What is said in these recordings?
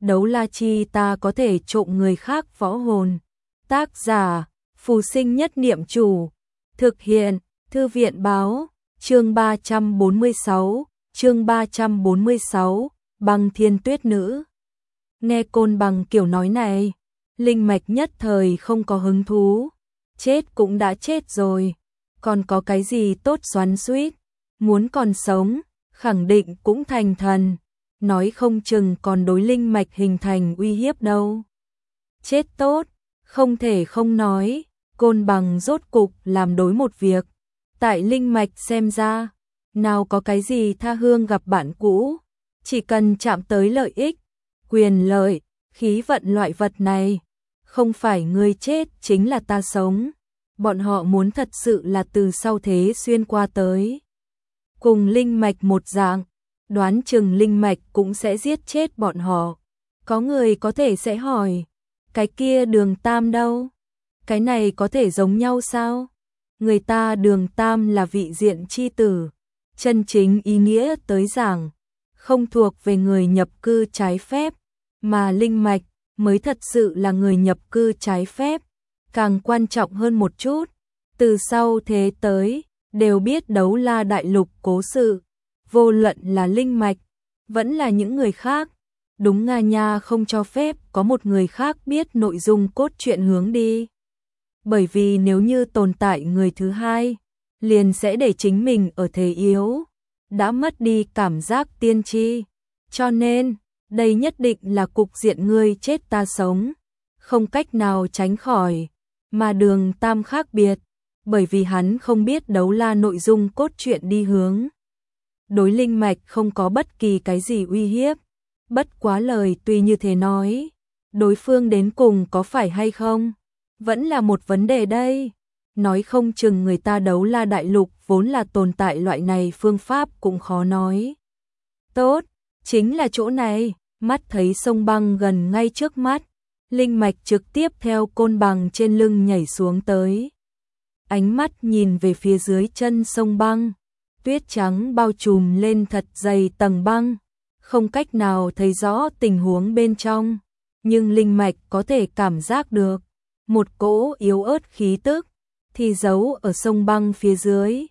đấu la chi ta có thể trộm người khác võ hồn. Tác giả, Phù Sinh Nhất Niệm Chủ. Thực hiện, Thư viện Báo, chương 346, Băng Thiên Tuyết Nữ. Nghe Côn Bằng kiểu nói này, Linh Mạch nhất thời không có hứng thú. Chết cũng đã chết rồi, còn có cái gì tốt xoắn xuýt, muốn còn sống, khẳng định cũng thành thần, nói không chừng còn đối Linh Mạch hình thành uy hiếp đâu. Chết tốt, không thể không nói, Côn Bằng rốt cục làm đối một việc. Tại Linh Mạch xem ra, nào có cái gì tha hương gặp bạn cũ, chỉ cần chạm tới lợi ích, quyền lợi, khí vận loại vật này, không phải ngươi chết chính là ta sống. Bọn họ muốn thật sự là từ sau thế xuyên qua tới. Cùng Linh Mạch một dạng, đoán chừng Linh Mạch cũng sẽ giết chết bọn họ. Có người có thể sẽ hỏi, cái kia Đường Tam đâu? Cái này có thể giống nhau sao? Người ta Đường Tam là vị diện chi tử, chân chính ý nghĩa tới giảng, không thuộc về người nhập cư trái phép, mà Linh Mạch mới thật sự là người nhập cư trái phép. Càng quan trọng hơn một chút, từ sau thế tới, đều biết Đấu La Đại Lục cố sự, vô luận là Linh Mạch, vẫn là những người khác. Đúng Nga nha, không cho phép có một người khác biết nội dung cốt truyện hướng đi. Bởi vì nếu như tồn tại người thứ hai, liền sẽ để chính mình ở thế yếu, đã mất đi cảm giác tiên tri. Cho nên, đây nhất định là cục diện ngươi chết ta sống, không cách nào tránh khỏi. Mà Đường Tam khác biệt, bởi vì hắn không biết Đấu La nội dung cốt truyện đi hướng. Đối Linh Mạch không có bất kỳ cái gì uy hiếp, bất quá lời tuy như thế nói, đối phương đến cùng có phải hay không, vẫn là một vấn đề đây. Nói không chừng người ta Đấu La Đại Lục vốn là tồn tại loại này phương pháp cũng khó nói. Tốt, chính là chỗ này, mắt thấy sông băng gần ngay trước mắt. Linh Mạch trực tiếp theo Côn Bằng trên lưng nhảy xuống tới. Ánh mắt nhìn về phía dưới chân sông băng, tuyết trắng bao trùm lên thật dày tầng băng, không cách nào thấy rõ tình huống bên trong, nhưng Linh Mạch có thể cảm giác được một cỗ yếu ớt khí tức thì giấu ở sông băng phía dưới.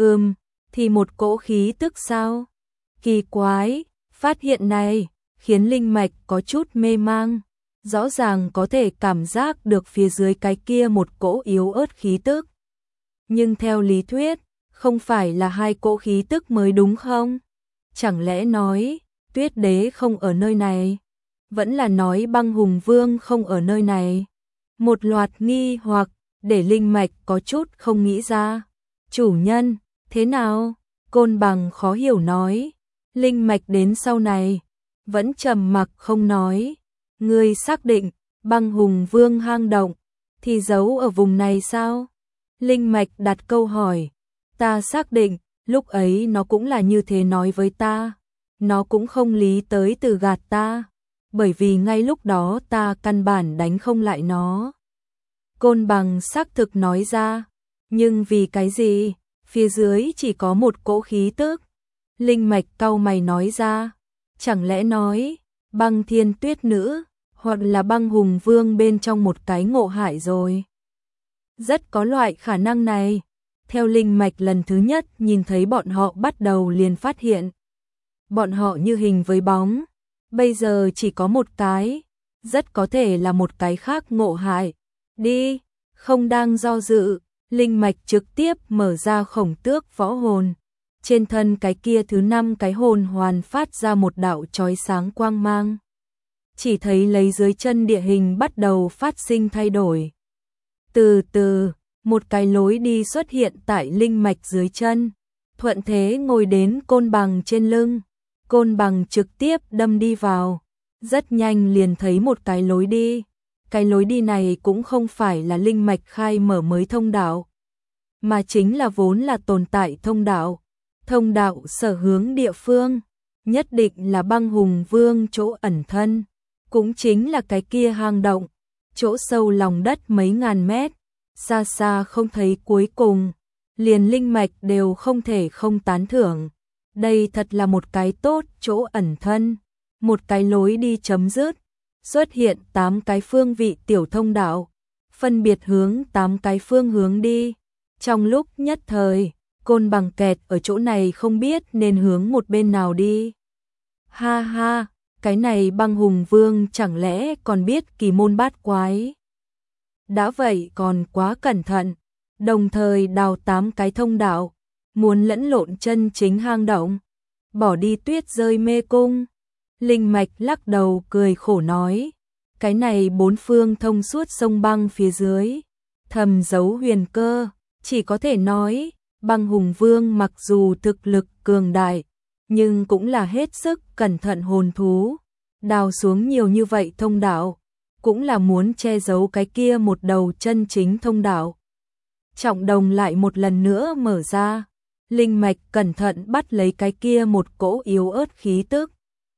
Thì một cỗ khí tức sao? Kỳ quái, phát hiện này khiến Linh Mạch có chút mê mang. Rõ ràng có thể cảm giác được phía dưới cái kia một cỗ yếu ớt khí tức. Nhưng theo lý thuyết, không phải là hai cỗ khí tức mới đúng không? Chẳng lẽ nói, Tuyết Đế không ở nơi này? Vẫn là nói Băng Hùng Vương không ở nơi này? Một loạt nghi hoặc, để Linh Mạch có chút không nghĩ ra. Chủ nhân, thế nào? Côn Bằng khó hiểu nói. Linh Mạch đến sau này, vẫn trầm mặc không nói. Ngươi xác định, Băng Hùng Vương hang động, thì giấu ở vùng này sao? Linh Mạch đặt câu hỏi. Ta xác định, lúc ấy nó cũng là như thế nói với ta. Nó cũng không lý tới từ gạt ta, bởi vì ngay lúc đó ta căn bản đánh không lại nó. Côn Bằng xác thực nói ra. Nhưng vì cái gì? Phía dưới chỉ có một cỗ khí tức. Linh Mạch cau mày nói ra. Chẳng lẽ nói, Băng Thiên Tuyết Nữ hoặc là Băng Hùng Vương bên trong một cái ngộ hại rồi? Rất có loại khả năng này. Theo Linh Mạch lần thứ nhất nhìn thấy bọn họ bắt đầu liền phát hiện. Bọn họ như hình với bóng. Bây giờ chỉ có một cái. Rất có thể là một cái khác ngộ hại. Đi, không đang do dự. Linh Mạch trực tiếp mở ra khổng tước võ hồn. Trên thân cái kia thứ 5 cái hồn hoàn phát ra một đạo chói sáng quang mang. Chỉ thấy lấy dưới chân địa hình bắt đầu phát sinh thay đổi. Từ từ, một cái lối đi xuất hiện tại Linh Mạch dưới chân. Thuận thế ngồi đến Côn Bằng trên lưng. Côn Bằng trực tiếp đâm đi vào. Rất nhanh liền thấy một cái lối đi. Cái lối đi này cũng không phải là Linh Mạch khai mở mới thông đạo, mà chính là vốn là tồn tại thông đạo. Thông đạo sở hướng địa phương, nhất định là Băng Hùng Vương chỗ ẩn thân, cũng chính là cái kia hang động, chỗ sâu lòng đất mấy ngàn mét, xa xa không thấy cuối cùng, liền Linh Mạch đều không thể không tán thưởng. Đây thật là một cái tốt chỗ ẩn thân, một cái lối đi chấm dứt, xuất hiện 8 cái phương vị tiểu thông đạo, phân biệt hướng 8 cái phương hướng đi. Trong lúc nhất thời, Côn Bằng kẹt ở chỗ này không biết nên hướng một bên nào đi. Ha ha, cái này Băng Hùng Vương chẳng lẽ còn biết kỳ môn bát quái. Đã vậy còn quá cẩn thận, đồng thời đào 8 cái thông đạo, muốn lẫn lộn chân chính hang động, bỏ đi tuyết rơi mê cung. Linh Mạch lắc đầu cười khổ nói, cái này 4 phương thông suốt sông băng phía dưới, thầm giấu huyền cơ, chỉ có thể nói, Băng Hùng Vương mặc dù thực lực cường đại, nhưng cũng là hết sức cẩn thận hồn thú, đào xuống nhiều như vậy thông đạo, cũng là muốn che giấu cái kia một đầu chân chính thông đạo. Trọng đồng lại một lần nữa mở ra, Linh Mạch cẩn thận bắt lấy cái kia một cỗ yếu ớt khí tức.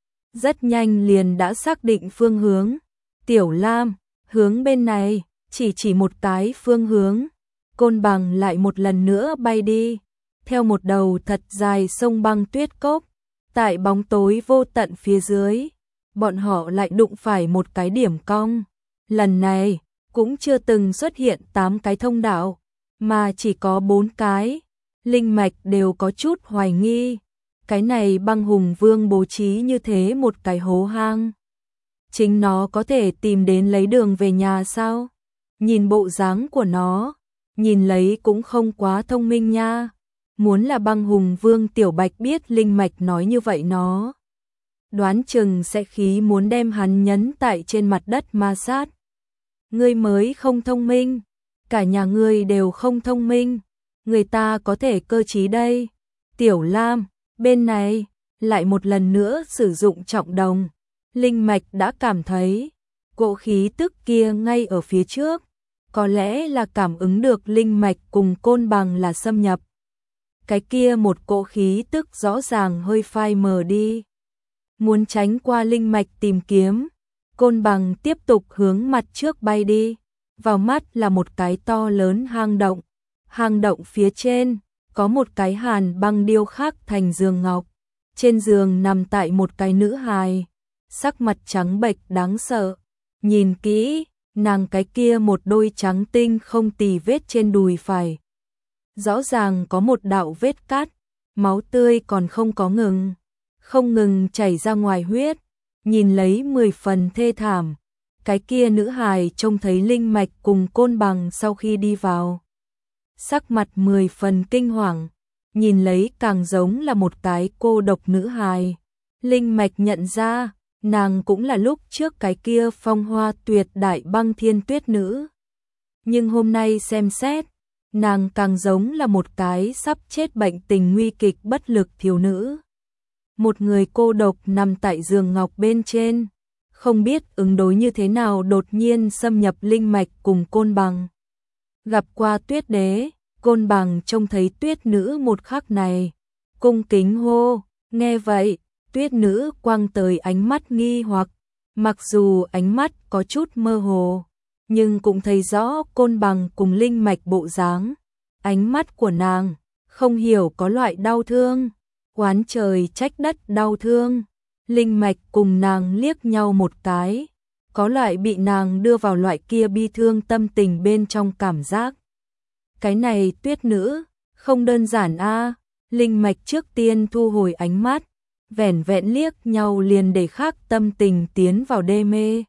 Rất nhanh liền đã xác định phương hướng. Tiểu Lam, hướng bên này, chỉ một cái phương hướng. Côn Bằng lại một lần nữa bay đi, theo một đầu thật dài sông băng tuyết cốc, tại bóng tối vô tận phía dưới, bọn họ lại đụng phải một cái điểm cong. Lần này, cũng chưa từng xuất hiện 8 cái thông đạo, mà chỉ có 4 cái. Linh Mạch đều có chút hoài nghi, cái này Băng Hùng Vương bố trí như thế một cái hố hang, chính nó có thể tìm đến lấy đường về nhà sao? Nhìn bộ dáng của nó, nhìn lấy cũng không quá thông minh nha. Muốn là Băng Hùng Vương Tiểu Bạch biết Linh Mạch nói như vậy nó đoán chừng sẽ khí muốn đem hắn nhấn tại trên mặt đất ma sát. Ngươi mới không thông minh, cả nhà ngươi đều không thông minh, người ta có thể cơ trí đây. Tiểu Lam, bên này, lại một lần nữa sử dụng trọng đồng. Linh Mạch đã cảm thấy cỗ khí tức kia ngay ở phía trước, có lẽ là cảm ứng được Linh Mạch cùng Côn Bằng là xâm nhập. Cái kia một cỗ khí tức rõ ràng hơi phai mờ đi. Muốn tránh qua Linh Mạch tìm kiếm, Côn Bằng tiếp tục hướng mặt trước bay đi. Vào mắt là một cái to lớn hang động. Hang động phía trên có một cái hàn băng điêu khắc thành giường ngọc. Trên giường nằm tại một cái nữ hài, sắc mặt trắng bệch đáng sợ. Nhìn kỹ, nàng cái kia một đôi trắng tinh không tì vết trên đùi phải. Rõ ràng có một đạo vết cắt, máu tươi còn không có ngừng, không ngừng chảy ra ngoài huyết, nhìn lấy 10 phần thê thảm. Cái kia nữ hài trông thấy Linh Mạch cùng Côn Bằng sau khi đi vào, sắc mặt 10 phần kinh hoàng, nhìn lấy càng giống là một cái cô độc nữ hài. Linh Mạch nhận ra, nàng cũng là lúc trước cái kia phong hoa tuyệt đại Băng Thiên Tuyết nữ. Nhưng hôm nay xem xét, nàng càng giống là một cái sắp chết bệnh tình nguy kịch bất lực thiếu nữ. Một người cô độc nằm tại giường ngọc bên trên, không biết ứng đối như thế nào đột nhiên xâm nhập Linh Mạch cùng Côn Bằng. Gặp qua Tuyết Đế, Côn Bằng trông thấy Tuyết nữ một khắc này, cung kính hô. Nghe vậy, Tuyết nữ quăng tới ánh mắt nghi hoặc, mặc dù ánh mắt có chút mơ hồ, nhưng cũng thấy rõ Côn Bằng cùng Linh Mạch bộ dáng. Ánh mắt của nàng không hiểu có loại đau thương, oán trời trách đất đau thương. Linh Mạch cùng nàng liếc nhau một cái, có loại bị nàng đưa vào loại kia bi thương tâm tình bên trong cảm giác. Cái này Tuyết nữ, không đơn giản a. Linh Mạch trước tiên thu hồi ánh mắt, vẻn vẹn liếc nhau liền để khác tâm tình tiến vào đê mê.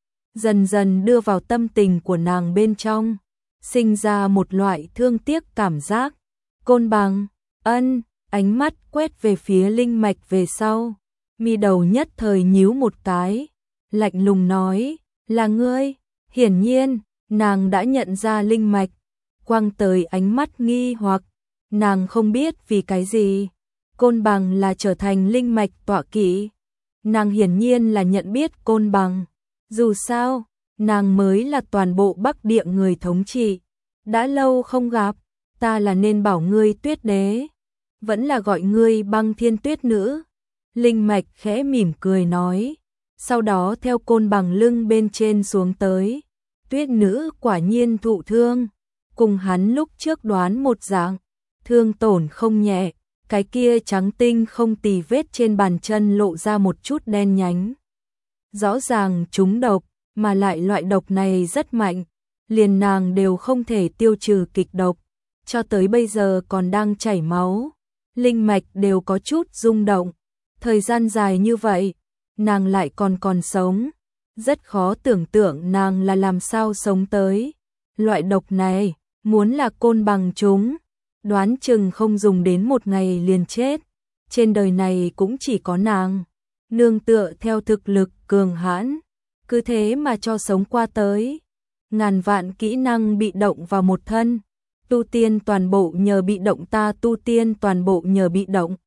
Dần dần đưa vào tâm tình của nàng bên trong, sinh ra một loại thương tiếc cảm giác. Côn Bằng, ân, ánh mắt quét về phía Linh Mạch về sau, mi đầu nhất thời nhíu một cái, lạnh lùng nói, là ngươi. Hiển nhiên, nàng đã nhận ra Linh Mạch, quăng tới ánh mắt nghi hoặc, nàng không biết vì cái gì. Côn Bằng là trở thành Linh Mạch tọa kỵ, nàng hiển nhiên là nhận biết Côn Bằng. Dù sao, nàng mới là toàn bộ Bắc Địa người thống trị. Đã lâu không gặp, ta là nên bảo ngươi Tuyết Đế, vẫn là gọi ngươi Băng Thiên Tuyết nữ. Linh Mạch khẽ mỉm cười nói, sau đó theo Côn Bằng lưng bên trên xuống tới. Tuyết nữ quả nhiên thụ thương, cùng hắn lúc trước đoán một dạng, thương tổn không nhẹ. cái kia trắng tinh không tì vết trên bàn chân lộ ra một chút đen nhánh. Rõ ràng trúng độc, mà lại loại độc này rất mạnh, liền nàng đều không thể tiêu trừ kịch độc, cho tới bây giờ còn đang chảy máu, linh mạch đều có chút rung động. Thời gian dài như vậy, nàng lại còn sống, rất khó tưởng tượng nàng là làm sao sống tới. Loại độc này, muốn là Côn Bằng chúng, đoán chừng không dùng đến một ngày liền chết. Trên đời này cũng chỉ có nàng, nương tựa theo thực lực cường hãn, cứ thế mà cho sống qua tới. Ngàn vạn kỹ năng bị động vào một thân, tu tiên toàn bộ nhờ bị động, ta tu tiên toàn bộ nhờ bị động.